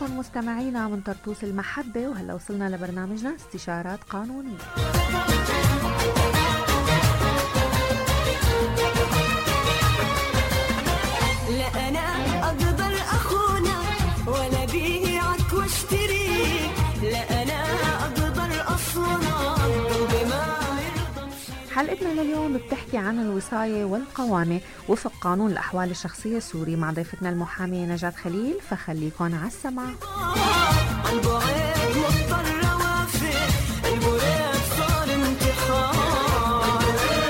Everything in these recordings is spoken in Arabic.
لكم مستمعينا من طرطوس المحبة، وهلا وصلنا لبرنامجنا استشارات قانونية. لا أنا أقدر أخونك ولا بيعك واشتريك، لا أنا أقدر أصونك بما يرضى. حلقتنا لليوم بتحكي عن الوصاية والقوامة وفق قانون الأحوال الشخصية السوري مع ضيفتنا المحامية نجاة خليل، فخليكن على السمع. البعاد مضطر وافق، البعاد صار امتحان،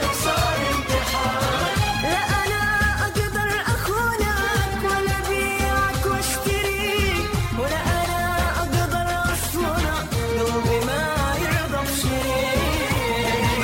لا أنا أقدر أخونك ولا بيعك واشتريك، ولا أنا أقدر أصونك قلبي ما يرضى بشريك،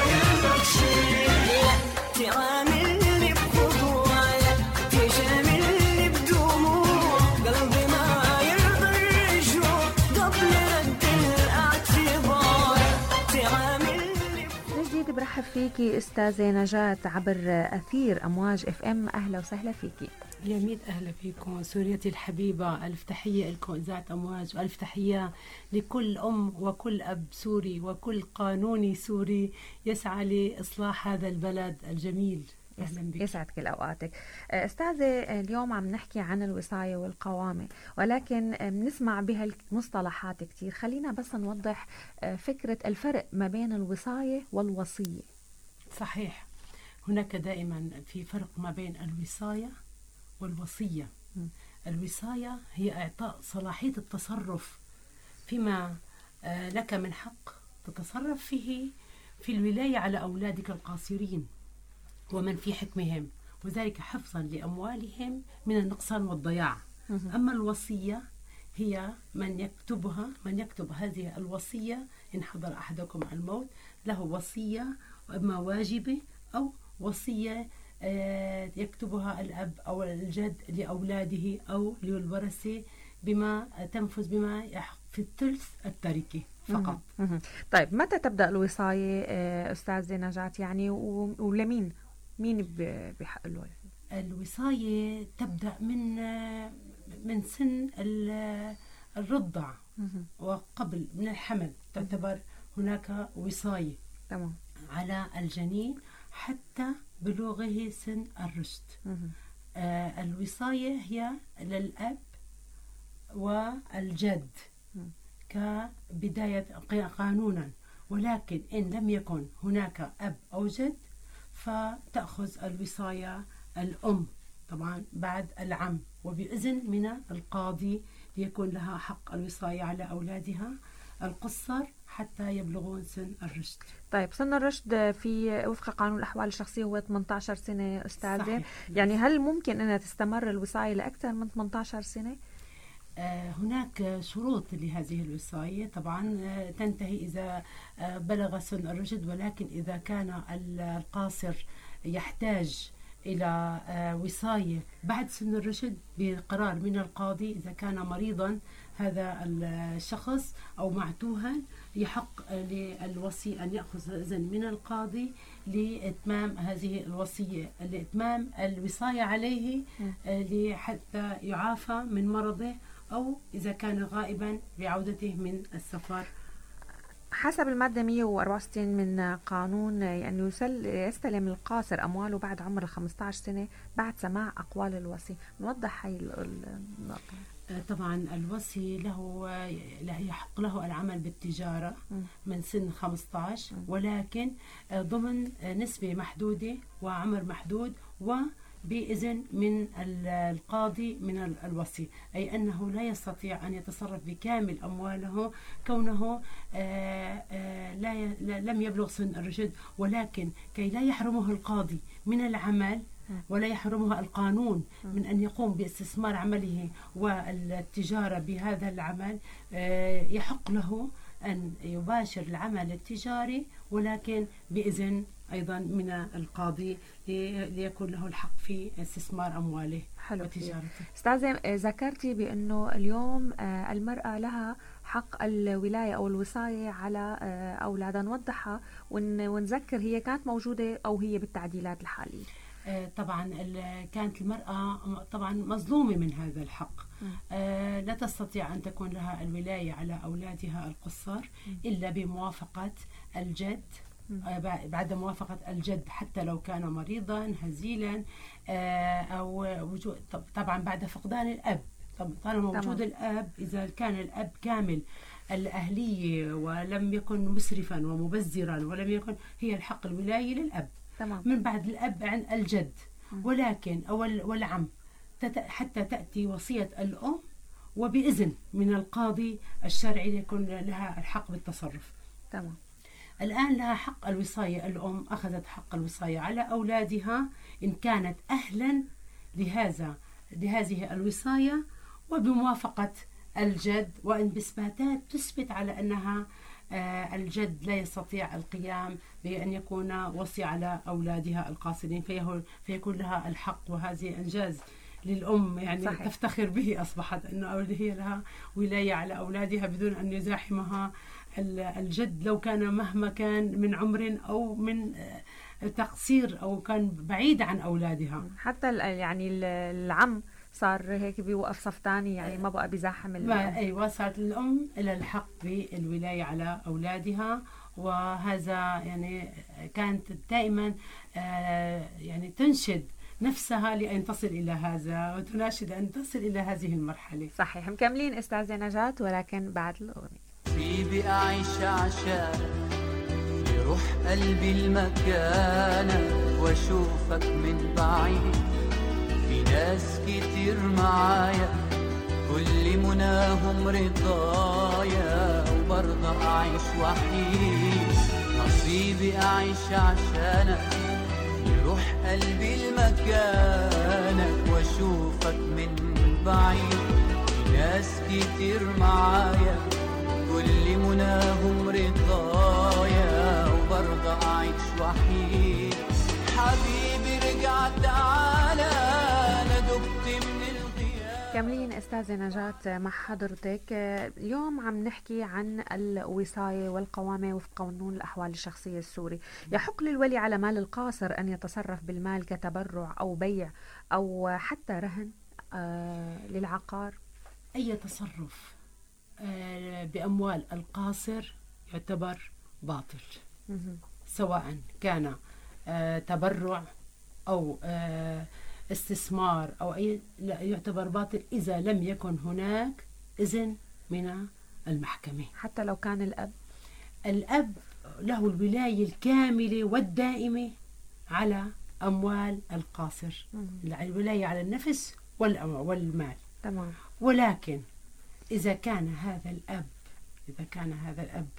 لا تعاملني بخضوع، لا تجاملني بدموع، قلبي ما يرضى الرجوع قبل رد الاعتبار، تعاملني. من جديد برحب فيكي أستاذة نجاة عبر أثير أمواج FM. أهلا وسهلا فيكي. يا ميت أهلا فيكم سوريتي الحبيبة، ألف تحية لكم إذاعة أمواج، وألف تحية لكل أم وكل أب سوري وكل قانوني سوري يسعى لإصلاح هذا البلد الجميل. أهلا بك. يسعد كل أوقاتك أستاذة. اليوم عم نحكي عن الوصاية والقوامة، ولكن بنسمع بها المصطلحات كتير. خلينا بس نوضح فكرة الفرق ما بين الوصاية والوصية. صحيح، هناك دائما في فرق ما بين الوصاية والوصية. الوصاية هي إعطاء صلاحية التصرف فيما لك من حق تتصرف فيه في الولاية على أولادك القاصرين ومن في حكمهم، وذلك حفظا لأموالهم من النقصان والضياع. أما الوصية هي من يكتب هذه الوصية إن حضر أحدكم الموت، له وصية إما واجبة أو وصية يكتبها الأب أو الجد لأولاده أو للورثة بما تنفذ بما في الثلث التركة فقط. طيب متى تبدأ الوصاية أستاذة نجاة يعني، ولمين بحق الولد؟ الوصاية تبدأ من سن الرضع وقبل من الحمل، تعتبر هناك وصاية تمام على الجنين حتى بلوغه سن الرشد. الوصاية هي للأب والجد كبداية قانونا، ولكن إن لم يكن هناك أب أو جد فتأخذ الوصاية الأم طبعا بعد العم وبإذن من القاضي ليكون لها حق الوصاية على أولادها القصر حتى يبلغون سن الرشد. طيب سن الرشد في وفق قانون الأحوال الشخصية هو 18 سنة أستاذة. صحيح. يعني هل ممكن أنها تستمر الوصاية لأكثر من 18 سنة؟ هناك شروط لهذه الوصاية طبعا تنتهي إذا بلغ سن الرشد، ولكن إذا كان القاصر يحتاج إلى وصاية بعد سن الرشد بقرار من القاضي، إذا كان مريضا هذا الشخص أو معتوها يحق للوصي أن يأخذ إذن من القاضي لإتمام هذه الوصية، لإتمام الوصاية عليه حتى يعافى من مرضه أو إذا كان غائبا بعودته من السفر. حسب المادة 164 من قانون أن يستلم القاصر أمواله بعد عمر 15 سنة بعد سماع أقوال الوصي. نوضح هاي النقطة. طبعا الوصي يحق له العمل بالتجارة من سن 15، ولكن ضمن نسبة محدودة وعمر محدود وبإذن من القاضي من الوصي، أي أنه لا يستطيع أن يتصرف بكامل أمواله كونه لم يبلغ سن الرشد، ولكن كي لا يحرمه القاضي من العمل ولا يحرمها القانون من أن يقوم باستثمار عمله والتجارة بهذا العمل، يحق له أن يباشر العمل التجاري ولكن بإذن أيضا من القاضي ليكون له الحق في استثمار أمواله وتجارته. أستاذة ذكرتي بأنه اليوم المرأة لها حق الولاية أو الوصاية على أولادها. نوضحها ونذكر هي كانت موجودة أو هي بالتعديلات الحالية. طبعا كانت المرأة طبعا مظلومة من هذا الحق. لا تستطيع أن تكون لها الولاية على أولادها القصار إلا بموافقة الجد، بعد موافقة الجد حتى لو كان مريضا هزيلا، أو وجود طبعا بعد فقدان الأب. طالما وجود الأب، إذا كان الأب كامل الأهلية ولم يكن مسرفا ومبذرا ولم يكن، هي الحق الولاية للأب. تمام. من بعد الأب عن الجد، ولكن والعم حتى تأتي وصية الأم وبإذن من القاضي الشرعي يكون لها الحق بالتصرف. تمام. الآن لها حق الوصاية، الأم أخذت حق الوصاية على أولادها إن كانت أهلا لهذه الوصاية، وبموافقة الجد، وإن بإثباتات تثبت على أنها الجد لا يستطيع القيام بأن يكون وصي على أولادها القاصرين، فيكون لها الحق. وهذه إنجاز للأم يعني صحيح. تفتخر به، أصبحت أنه هي لها ولاية على أولادها بدون أن يزاحمها الجد، لو كان مهما كان من عمر أو من تقصير أو كان بعيد عن أولادها. حتى يعني العم صار هيك بيوقف صف ثاني، يعني ما بقى بيزاحم أيوة، صارت الأم إلى الحق بالولاية على أولادها. وهذا يعني كانت دائما يعني تنشد نفسها لأن تصل إلى هذا، وتناشد أن تصل إلى هذه المرحلة. صحيح. مكملين أستاذة نجاة، ولكن بعد الأغنية. حبيبي أعيش عشانك، يروح قلبي المكانك واشوفك من بعيد. في ناس كتير معايا كل مناهم رضايا، وبرضه أعيش وحيد. نصيبي أعيش عشانك، يروح قلبي المكانك واشوفك من بعيد. في ناس كتير معايا كل مناهم رضايا، وبرضه أعيش وحيد. حبيبي رجع تعالى، أنا دبت من الغياب. كاملين أستاذة نجاة مع حضرتك. اليوم عم نحكي عن الوصاية والقوامة وفق قانون الأحوال الشخصية السوري. يحق للولي على مال القاصر أن يتصرف بالمال كتبرع أو بيع أو حتى رهن للعقار. أي تصرف بأموال القاصر يعتبر باطل، سواء كان تبرع أو استثمار أو أي، لا يعتبر باطل إذا لم يكن هناك إذن من المحكمة. حتى لو كان الأب له الولاية الكاملة والدائمة على أموال القاصر، الولاية على النفس والمال. تمام. ولكن إذا كان هذا الأب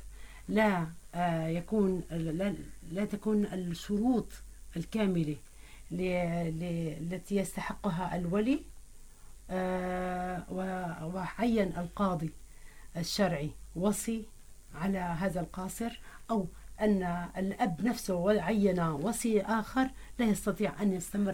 لا تكون الشروط الكاملة التي يستحقها الولي، وعين القاضي الشرعي وصي على هذا القاصر، أو أن الأب نفسه عين وصي آخر، لا يستطيع أن يستمر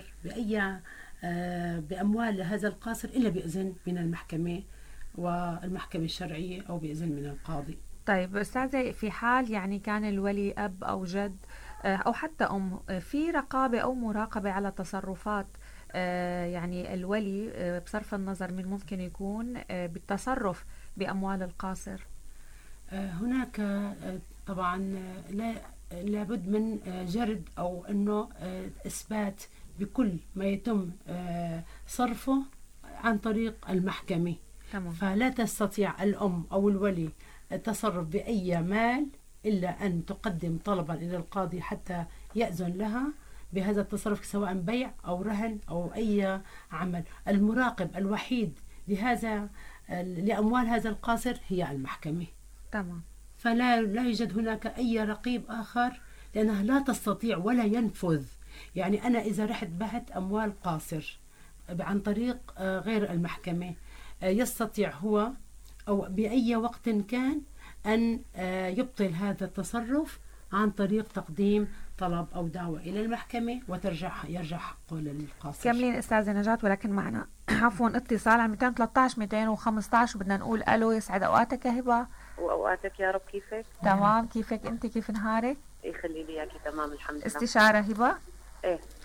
بأموال هذا القاصر إلا بإذن من المحكمة والمحكمة الشرعية أو بإذن من القاضي. طيب أستاذة، في حال يعني كان الولي أب أو جد أو حتى أم، في رقابة أو مراقبة على تصرفات يعني الولي بصرف النظر من ممكن يكون بالتصرف بأموال القاصر؟ هناك طبعا لابد من جرد أو أنه إثبات بكل ما يتم صرفه عن طريق المحكمة. تمام. فلا تستطيع الأم أو الولي التصرف بأي مال إلا أن تقدم طلبا إلى القاضي حتى يأذن لها بهذا التصرف، سواء بيع أو رهن أو أي عمل. المراقب الوحيد لأموال هذا القاصر هي المحكمة. تمام. فلا يوجد هناك أي رقيب آخر، لأنها لا تستطيع ولا ينفذ. يعني أنا إذا رحت بحت أموال قاصر عن طريق غير المحكمة، يستطيع هو أو بأي وقت كان أن يبطل هذا التصرف عن طريق تقديم طلب أو دعوة إلى المحكمة يرجع حقه للقاصر. كاملين أستاذة نجاة، ولكن معنا عفوا اتصال على 213 215 وبدنا نقول ألو. يسعد أوقاتك يا هبة. وأوقاتك يا رب. كيفك؟ تمام. كيفك أنت؟ كيف نهارك؟ يخلي لي إياكي. تمام الحمد لله. استشارة هبة؟ إيه.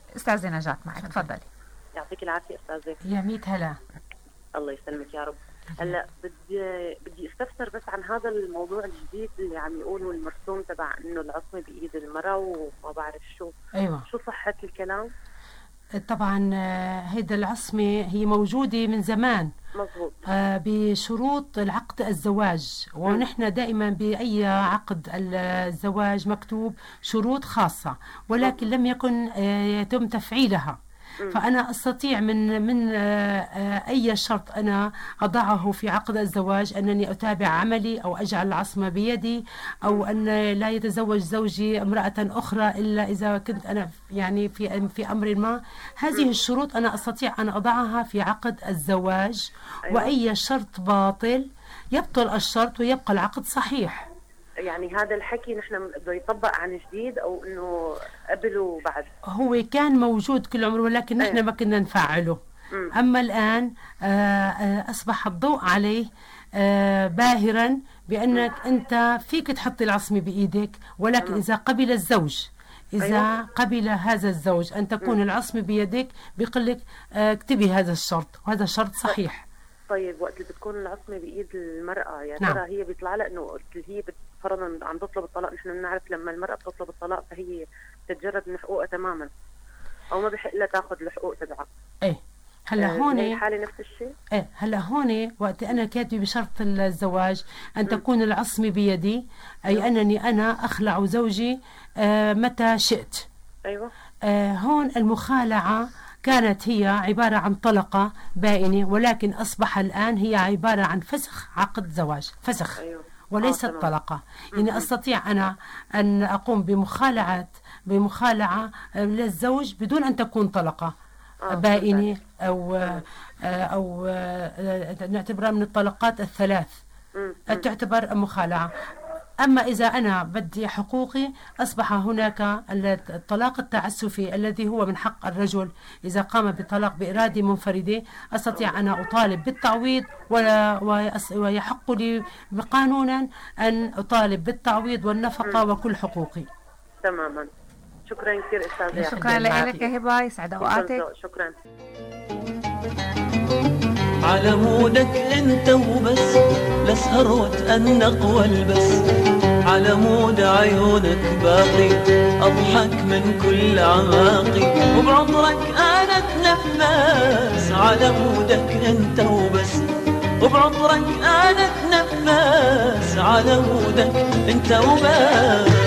أستاذة نجاة معك، تفضلي. يعطيك العافية أستاذة. يا ميت هلا. الله يسلمك يا رب. هلا بدي استفسر بس عن هذا الموضوع الجديد اللي عم يقولوا المرسوم تبع انه العصمة بإيد المرأة وما بعرف شو. أيوة. شو صحة الكلام؟ طبعا هيدا العصمة هي موجودة من زمان. مظبوط. بشروط العقد الزواج، ونحن دائما بأي عقد الزواج مكتوب شروط خاصة، ولكن لم يكن يتم تفعيلها. فأنا أستطيع من أي شرط أنا أضعه في عقد الزواج أنني أتابع عملي أو أجعل العصمة بيدي، أو أن لا يتزوج زوجي امرأة أخرى إلا إذا كنت أنا يعني في أمر ما. هذه الشروط أنا أستطيع أن أضعها في عقد الزواج. أيوة. وأي شرط باطل يبطل الشرط ويبقى العقد صحيح. يعني هذا الحكي نحن بده يطبق عن جديد او انه قبل وبعد؟ هو كان موجود كل عمره، ولكن نحن ما كنا نفعله. أما الآن أصبح الضوء عليه باهرا، بأنك أنت فيك تحطي العصمة بإيدك، ولكن إذا قبل الزوج، إذا قبل هذا الزوج أن تكون العصمة بيدك، بيقول لك اكتبي هذا الشرط، وهذا شرط صحيح. طيب وقت اللي بتكون العصمة بإيد المرأة، يا نعم. ترى هي بيطلع لها إنه اللي هي فرضا عم تطلب الطلاق، نحن بنعرف لما المرأة بتطلب الطلاق فهي تتجرد من حقوقها تماما، أو ما بحق لها تاخذ الحقوق تبعها. إيه هلا هون الحالة نفس الشيء. إيه هلا هون وقت أنا كاتبة بشرط الزواج أن تكون العصمة بيدي، أي أنني أنا أخلع زوجي متى شئت. أيوة. هون المخالعة كانت هي عبارة عن طلقة بائنة، ولكن أصبح الآن هي عبارة عن فسخ عقد زواج، فسخ. أيوة. وليست طلقة. يعني أستطيع أنا أن أقوم بمخالعة للزوج بدون أن تكون طلقة بائنة أو نعتبرها من الطلقات الثلاث، تعتبر مخالعة. أما إذا أنا بدي حقوقي، أصبح هناك الطلاق التعسفي الذي هو من حق الرجل إذا قام بالطلاق بإرادة منفردة. أستطيع أنا أطالب بالتعويض، ويحق لي قانونا أن أطالب بالتعويض والنفقة وكل حقوقي. تماما. شكرا كثير أستاذة. شكرا لك يا هبة، يسعد أوقاتك. شكرا. على مودك انت وبس، لسهر واتأنق والبس، على مود عيونك باقي، اضحك من كل عماقي، وبعطرك انا اتنفس، على مودك انت وبس، وبعطرك انا اتنفس، على مودك انت وبس.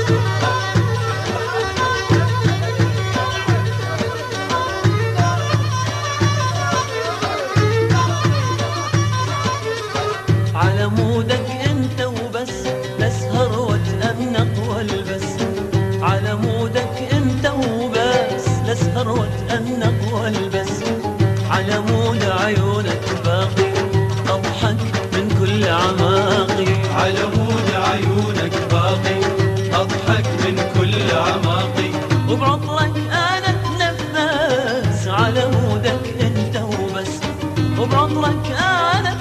على مودك انت وبس، لسهر واتأنق والبس، على مودك انت وبس، لسهر واتأنق والبس، على مود عيونك باقي، اضحك من كل عماقي، على مود عيونك باقي، اضحك من كل عماقي، وبعطرك انا اتنفس، على مودك انت وبس، وبعطرك انا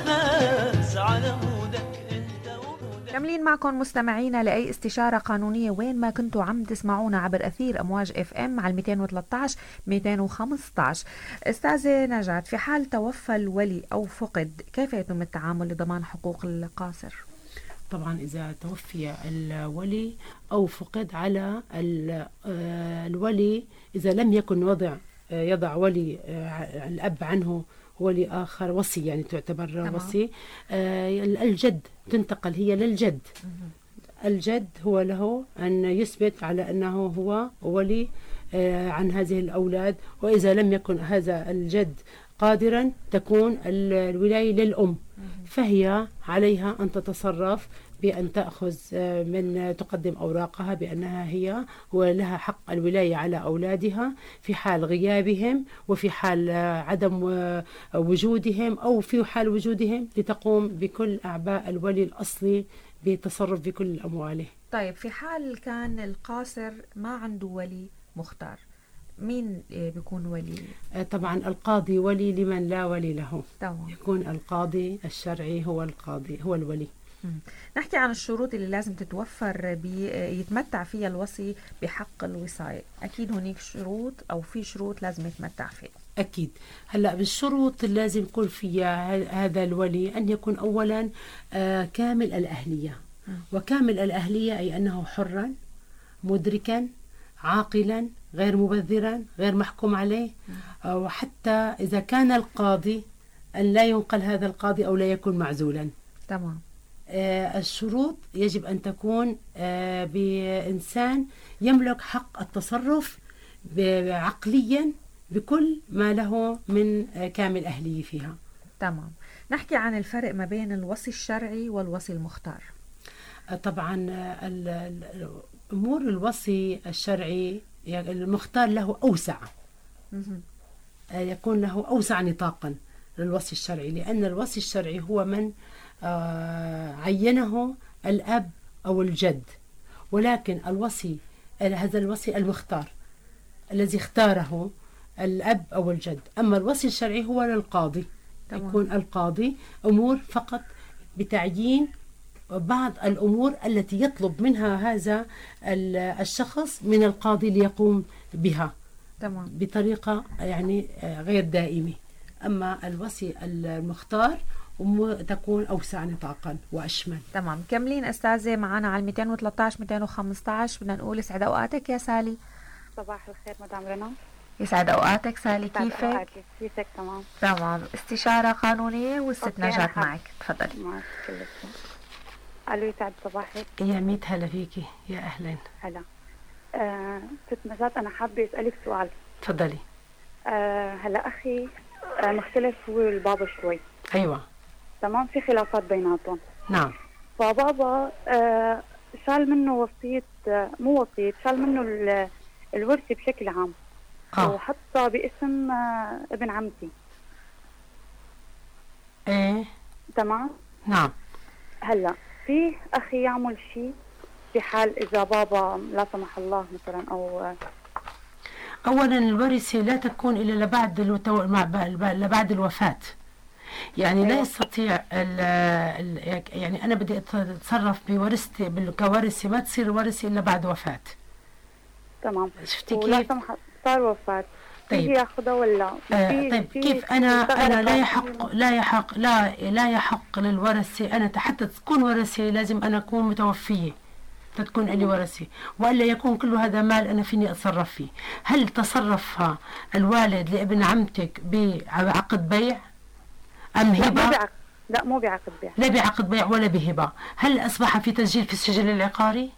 كملين معكم مستمعينا لأي استشارة قانونية وين ما كنتوا عم تسمعونا عبر أثير أمواج FM على 213 215. أستاذة نجاة، في حال توفى الولي أو فقد، كيف يتم التعامل لضمان حقوق القاصر؟ طبعا إذا توفي الولي أو فقد، على الولي إذا لم يكن يضع ولي الأب عنه ولي آخر وصي، يعني تعتبر تمام. وصي. الجد تنتقل هي للجد. الجد هو له أن يثبت على أنه هو ولي عن هذه الأولاد، وإذا لم يكن هذا الجد قادرا تكون الولاية للأم، فهي عليها أن تتصرف بأن تأخذ تقدم أوراقها بأنها هي ولها حق الولاية على أولادها في حال غيابهم، وفي حال عدم وجودهم، أو في حال وجودهم لتقوم بكل أعباء الولي الأصلي بالتصرف بكل أمواله. طيب في حال كان القاصر ما عنده ولي مختار، مين بيكون ولي؟ طبعا القاضي ولي لمن لا ولي له. طبعا. يكون القاضي الشرعي هو القاضي، هو الولي. نحكي عن الشروط اللي لازم تتوفر يتمتع فيها الوصي بحق الوصاية. أكيد هناك شروط أو في شروط لازم يتمتع فيها. أكيد. هلأ بالشروط لازم يكون فيها هذا الولي أن يكون أولا كامل الأهلية. وكامل الأهلية أي أنه حرا مدركا عاقلا غير مبذرا غير محكوم عليه. وحتى إذا كان القاضي أن لا ينقل هذا القاضي أو لا يكون معزولا. تمام. الشروط يجب أن تكون بإنسان يملك حق التصرف عقليا بكل ما له من كامل أهلية فيها. تمام. نحكي عن الفرق ما بين الوصي الشرعي والوصي المختار. طبعا أمور الوصي الشرعي المختار له أوسع، يكون له أوسع نطاقا للوصي الشرعي، لأن الوصي الشرعي هو من عينه الأب أو الجد، ولكن الوصي هذا الوصي المختار الذي اختاره الأب أو الجد. أما الوصي الشرعي هو للقاضي. تمام. يكون القاضي أمور فقط بتعيين بعض الأمور التي يطلب منها هذا الشخص من القاضي ليقوم بها. تمام. بطريقة يعني غير دائمة. أما الوصي المختار تكون أوسع نطاقا وأشمل. تمام. كملين أستاذة معنا على 213 215. بدنا نقول يسعد أوقاتك يا سالي. صباح الخير مدام رنا. يسعد أوقاتك سالي، كيفك؟ كيفك؟ تمام تمام. استشارة قانونية والست نجاة معك، تفضلي. معك كل شيء. ألو يسعد صباحك. يا ميت هلا فيكي، يا أهلا. هلا. ست نجاة أنا حابة أسألك سؤال. تفضلي. هلا أخي مختلف هو والبابا شوي. أيوة. تمام. في خلافات بيناتهم. نعم. فبابا شال منه وصية، مو وصية، شال منه الورثة بشكل عام. وحطها باسم ابن عمتي. ايه. تمام. نعم. هلا في اخي يعمل شيء في حال اذا بابا لا سمح الله مثلا او اولا الورثة لا تكون الا لبعد الوفاة. يعني لا يستطيع يعني انا بدي اتصرف بورثتي كورثة، ما تصير ورثة الا بعد وفاة. تمام. شفتي ولا كيف؟ سمح صار وفاة. طيب. ياخذها ولا طيب كيف انا لا يحق للورثة، انا حتى تكون ورثة لازم انا اكون متوفية فتكون لي ورثة، والا يكون كل هذا مال انا فيني اتصرف فيه. هل تصرفها الوالد لابن عمتك بعقد بيع ام هبة؟ لا مو بعقد بيع. لا بعقد بيع ولا بهبة. هل اصبح في تسجيل في السجل العقاري؟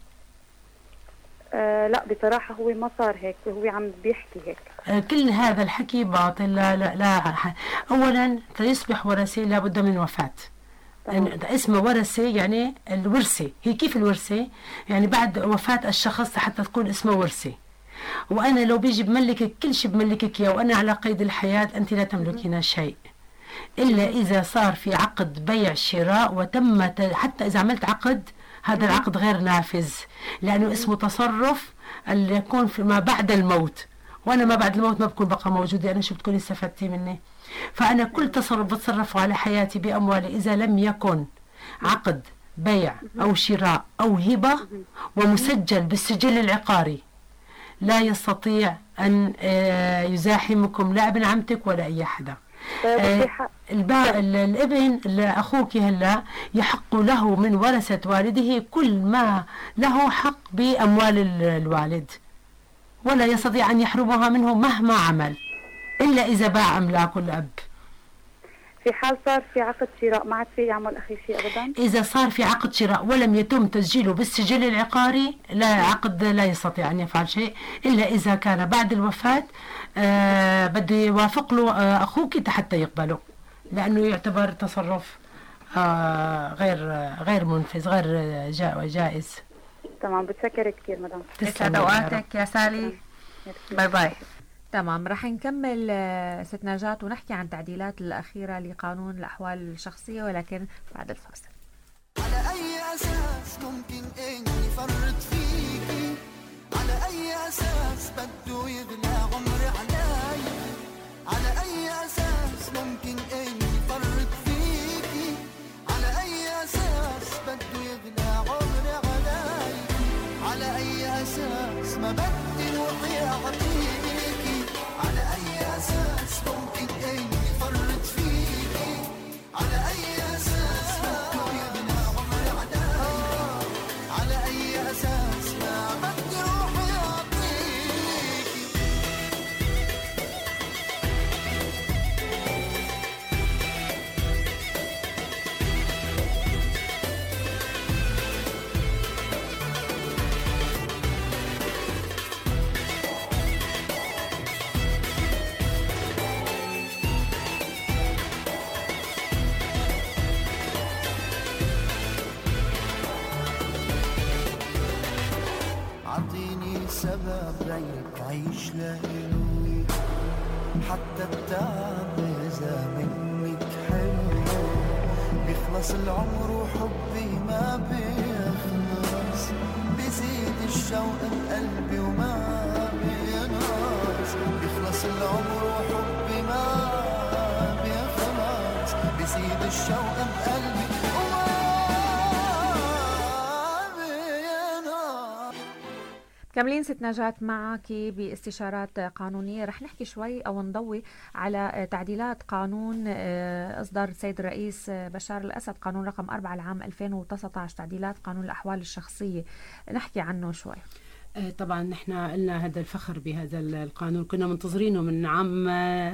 لا بصراحة هو ما صار هيك، هو عم بيحكي هيك. كل هذا الحكي باطل. لا أولا ليصبح ورثة لابد من وفاة. اسمه ورثة يعني الورثة. هي كيف الورثة؟ يعني بعد وفاة الشخص حتى تكون اسمه ورثة. وأنا لو بيجي بملكك كل شيء بملكك إياه وأنا على قيد الحياة، أنت لا تملكين شيء إلا إذا صار في عقد بيع شراء وتم حتى إذا عملت عقد هذا العقد غير نافذ، لأنه اسمه تصرف اللي يكون في ما بعد الموت، وأنا ما بعد الموت ما بكون بقى موجودة. أنا شو بتكوني استفدتي مني؟ فأنا كل تصرف بتصرفه على حياتي بأموالي إذا لم يكن عقد بيع أو شراء أو هبة ومسجل بالسجل العقاري لا يستطيع أن يزاحمكم لا ابن عمتك ولا أي حدا. الابن أخوك هلا يحق له من ورثة والده كل ما له حق بأموال الوالد، ولا يستطيع أن يحرمها منه مهما عمل إلا إذا باع أملاك الأب. في حال صار في عقد شراء ما عاد في يعمل أخي شيء أبدا؟ إذا صار في عقد شراء ولم يتم تسجيله بالسجل العقاري لا يستطيع أن يفعل شيء إلا إذا كان بعد الوفاة بده يوافق له أخوك حتى يقبله، لأنه يعتبر تصرف غير منفذ غير جائز. تمام. بتشكر كثير مدام. يسعد اوقاتك يا سالي. باي باي. تمام. رح نكمل ست نجاة ونحكي عن تعديلات الأخيرة لقانون الأحوال الشخصية، ولكن بعد الفاصل. على أي أساس ممكن إني فرط فيكي؟ على أي أساس بده يغلى عمري علي؟ على أي أساس ممكن إني فرط فيكي؟ على أي أساس بده حبيت عيش لإله، حتى التعب إذا منك حلو، بيخلص العمر وحبي ما بيخلص، بيزيد الشوق بقلبي وما بينقص، بيخلص العمر وحبي ما بيخلص، بيزيد الشوق بقلبي وما بينقص. كملين ست نجاة معك باستشارات قانونية. رح نحكي شوي أو نضوي على تعديلات قانون أصدر السيد الرئيس بشار الأسد، قانون رقم 4 العام 2019، تعديلات قانون الأحوال الشخصية. نحكي عنه شوي. طبعا نحن قلنا هذا الفخر بهذا القانون، كنا منتظرينه من عام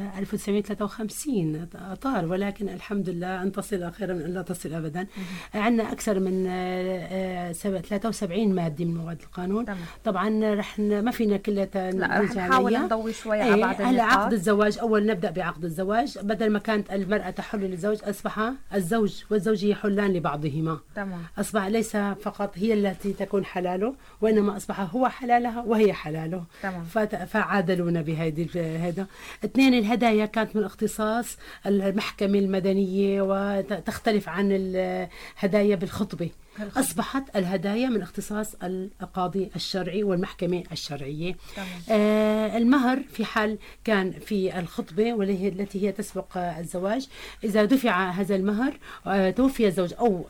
1953 طار، ولكن الحمد لله أن تصل خيرا من أن لا تصل أبدا. عندنا أكثر من 73 مادة من مواد القانون. طبعا رح ما فينا كلها رح نحاول نضوي شوي على بعض هلا عقد الزواج. أول نبدأ بعقد الزواج. بدل ما كانت المرأة تحل للزوج، أصبح الزوج والزوجة يحلان لبعضهما. تمام. أصبح ليس فقط هي التي تكون حلاله، وإنما أصبح هو حلالها وهي حلاله. تمام. فعادلونا هذا. 2 الهدايا كانت من اختصاص المحكمة المدنية، وتختلف عن الهدايا بالخطبة. أصبحت الهدايا من اختصاص القاضي الشرعي والمحكمة الشرعية. المهر في حال كان في الخطبة والتي هي تسبق الزواج، إذا دفع هذا المهر توفي الزوج أو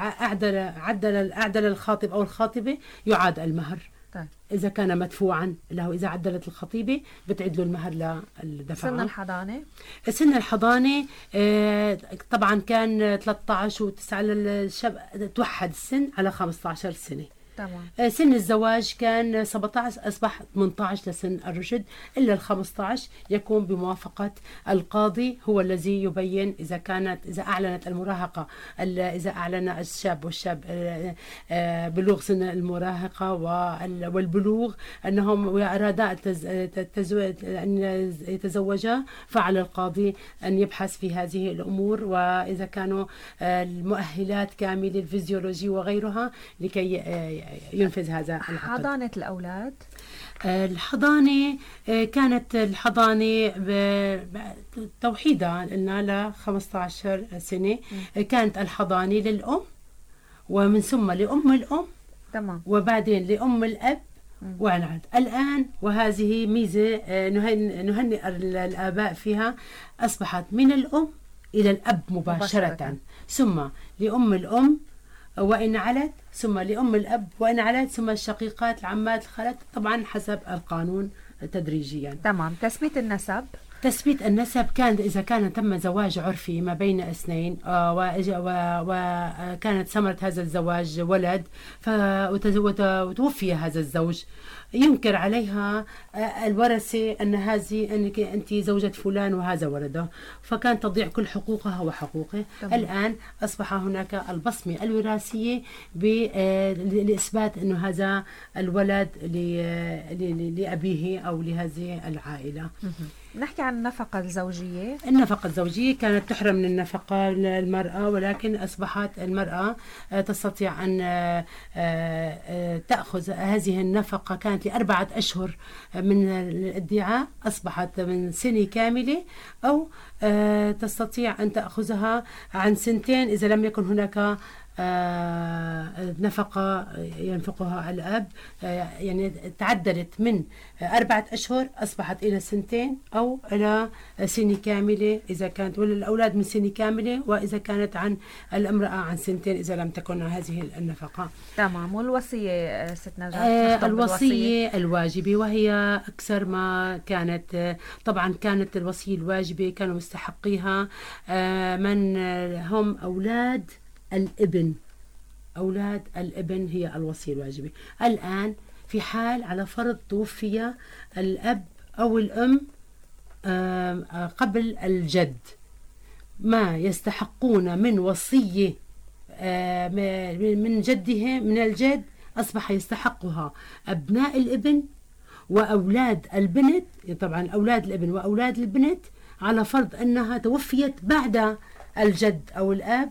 أعدل الخاطب أو الخاطبة، يعاد المهر. إذا كان مدفوعا له، إذا عدلت الخطيبة بتعيد له المهر للدفع. سن الحضانة. سن الحضانة طبعا كان 13 و9 للشاب، توحد السن على 15 سنة. تمام. سن الزواج كان 17، أصبح 18 لسن الرشد، إلا ال15 يكون بموافقة القاضي، هو الذي يبين إذا أعلنت المراهقة، إذا أعلن الشاب والشاب بلوغ سن المراهقة والبلوغ أنهم أرادا أن يتزوجا، فعلى القاضي أن يبحث في هذه الأمور، وإذا كانوا المؤهلات كاملة الفيزيولوجي وغيرها لكي ينفذ هذا العقد. حضانة الأولاد. الحضانة كانت الحضانة توحيدها لنا ل 15 سنة. كانت الحضانة للأم، ومن ثم لأم الأم. تمام. وبعدين لأم الأب وعنعد. الآن وهذه ميزة نهنئ الآباء فيها، أصبحت من الأم إلى الأب مباشرة. ثم لأم الأم وإن علت، ثم لأم الأب وإن علت، ثم الشقيقات، العمات، الخالات، طبعا حسب القانون تدريجيا. تمام. تثبيت النسب. تثبيت النسب كان إذا كان تم زواج عرفي ما بين اثنين، وكانت ثمرة هذا الزواج ولد، وتوفي هذا الزوج، ينكر عليها الورثة أنك أنت زوجة فلان وهذا ولده، فكان تضيع كل حقوقها وحقوقه. الآن أصبح هناك البصمة الوراثية لإثبات أنه هذا الولد لأبيه أو لهذه العائلة. نحكي عن النفقة الزوجية. النفقة الزوجية كانت تحرم من النفقة المرأة، ولكن أصبحت المرأة تستطيع أن تأخذ هذه النفقة. كانت ل4 أشهر من الادعاء، أصبحت من سنة كاملة، أو تستطيع أن تأخذها عن 2 إذا لم يكن هناك نفقة ينفقها الأب. يعني تعدلت من 4 أشهر أصبحت إلى 2 أو إلى سنة كاملة إذا كانت، والأولاد من سنة كاملة، وإذا كانت عن الامرأة عن 2 إذا لم تكن هذه النفقة. تمام. والوصية ست نجاة. الوصية الواجبة، وهي أكثر ما كانت. طبعا كانت الوصية الواجبة كانوا مستحقيها من هم أولاد الابن. أولاد الابن هي الوصية الواجبة. الآن في حال على فرض توفي الأب أو الأم قبل الجد، ما يستحقون من وصية من جده من الجد أصبح يستحقها أبناء الابن وأولاد البنت. طبعا أولاد الابن وأولاد البنت على فرض أنها توفيت بعد الجد أو الأب.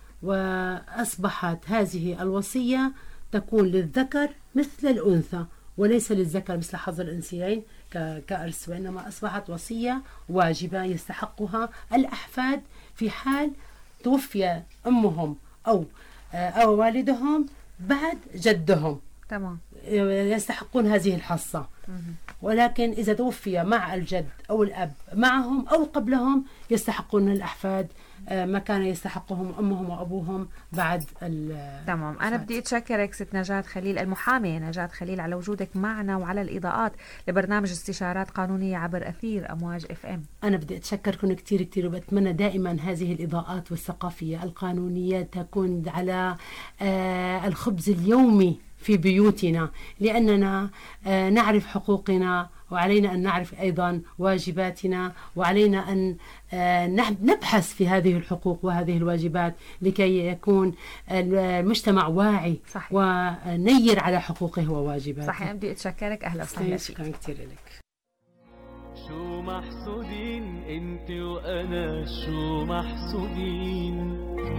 وأصبحت هذه الوصية تكون للذكر مثل الأنثى، وليس للذكر مثل حظ الأنثيين كإرث، وإنما أصبحت وصية واجبة يستحقها الأحفاد في حال توفي أمهم أو والدهم بعد جدهم. تمام. يستحقون هذه الحصة. ولكن إذا توفي مع الجد أو الأب معهم أو قبلهم يستحقون الأحفاد ما كان يستحقهم أمهم وأبوهم بعد تمام. أنا بدي أتشكرك ست نجاة خليل، المحامية نجاة خليل، على وجودك معنا وعلى الإضاءات لبرنامج استشارات قانونية عبر أثير أمواج FM. أنا بدي أتشكركم كتير كتير، وبتمنى دائما هذه الإضاءات والثقافية القانونية تكون على الخبز اليومي في بيوتنا، لأننا نعرف حقوقنا وعلينا أن نعرف أيضا واجباتنا، وعلينا أن نبحث في هذه الحقوق وهذه الواجبات لكي يكون المجتمع واعي. صحيح. ونير على حقوقه وواجباته. صحيح. بدي أتشكرك. أهلا وسهلا فيك. شكرا كتير لك. شو محسودين انت وانا، شو محسودين،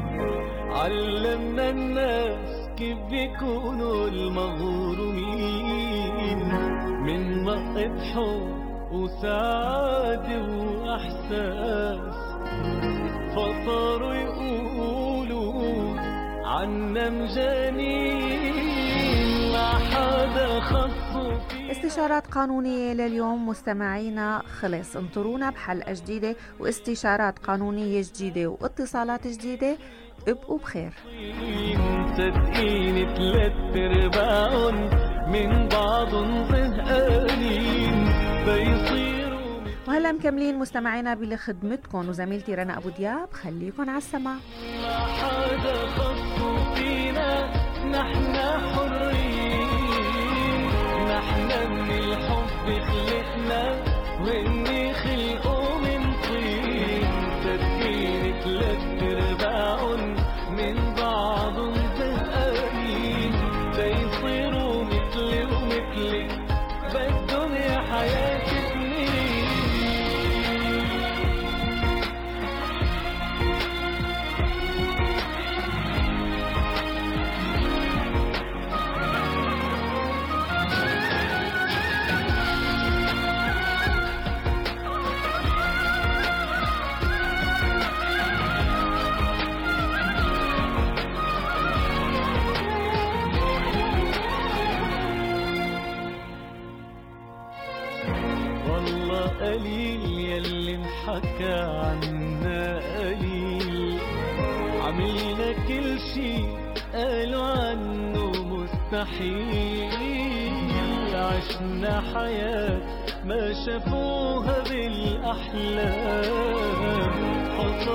علمنا الناس كيف بيكونوا المغرومين من مقت حب وسعادة وإحساس، فصاروا يقولوا عنا مجانين ما حدا خصو فيه. استشارات قانونية لليوم مستمعينا خلص، انطرونا بحلقة جديدة واستشارات قانونية جديدة واتصالات جديدة. ابقوا بخير. صدقيني 3/4 من بعضهم زهقانين بيصيروا. وهلا مكملين مستمعينا بخدمتكم وزميلتي رنا أبو دياب، خليكن على السماع. ما حدا خصو فينا، نحن حرين، نحن من الحب خلقنا وإني خلقوا من طين. صدقيني 3/4 من بعضهم زهقانين بيصيروا مثلي ومثلك، بدهم يا حياة سنين. قليل يلي انحكى عنا قليل، عملنا كل شي قالوا عنه مستحيل، عشنا حياة ما شافوها بالأحلام،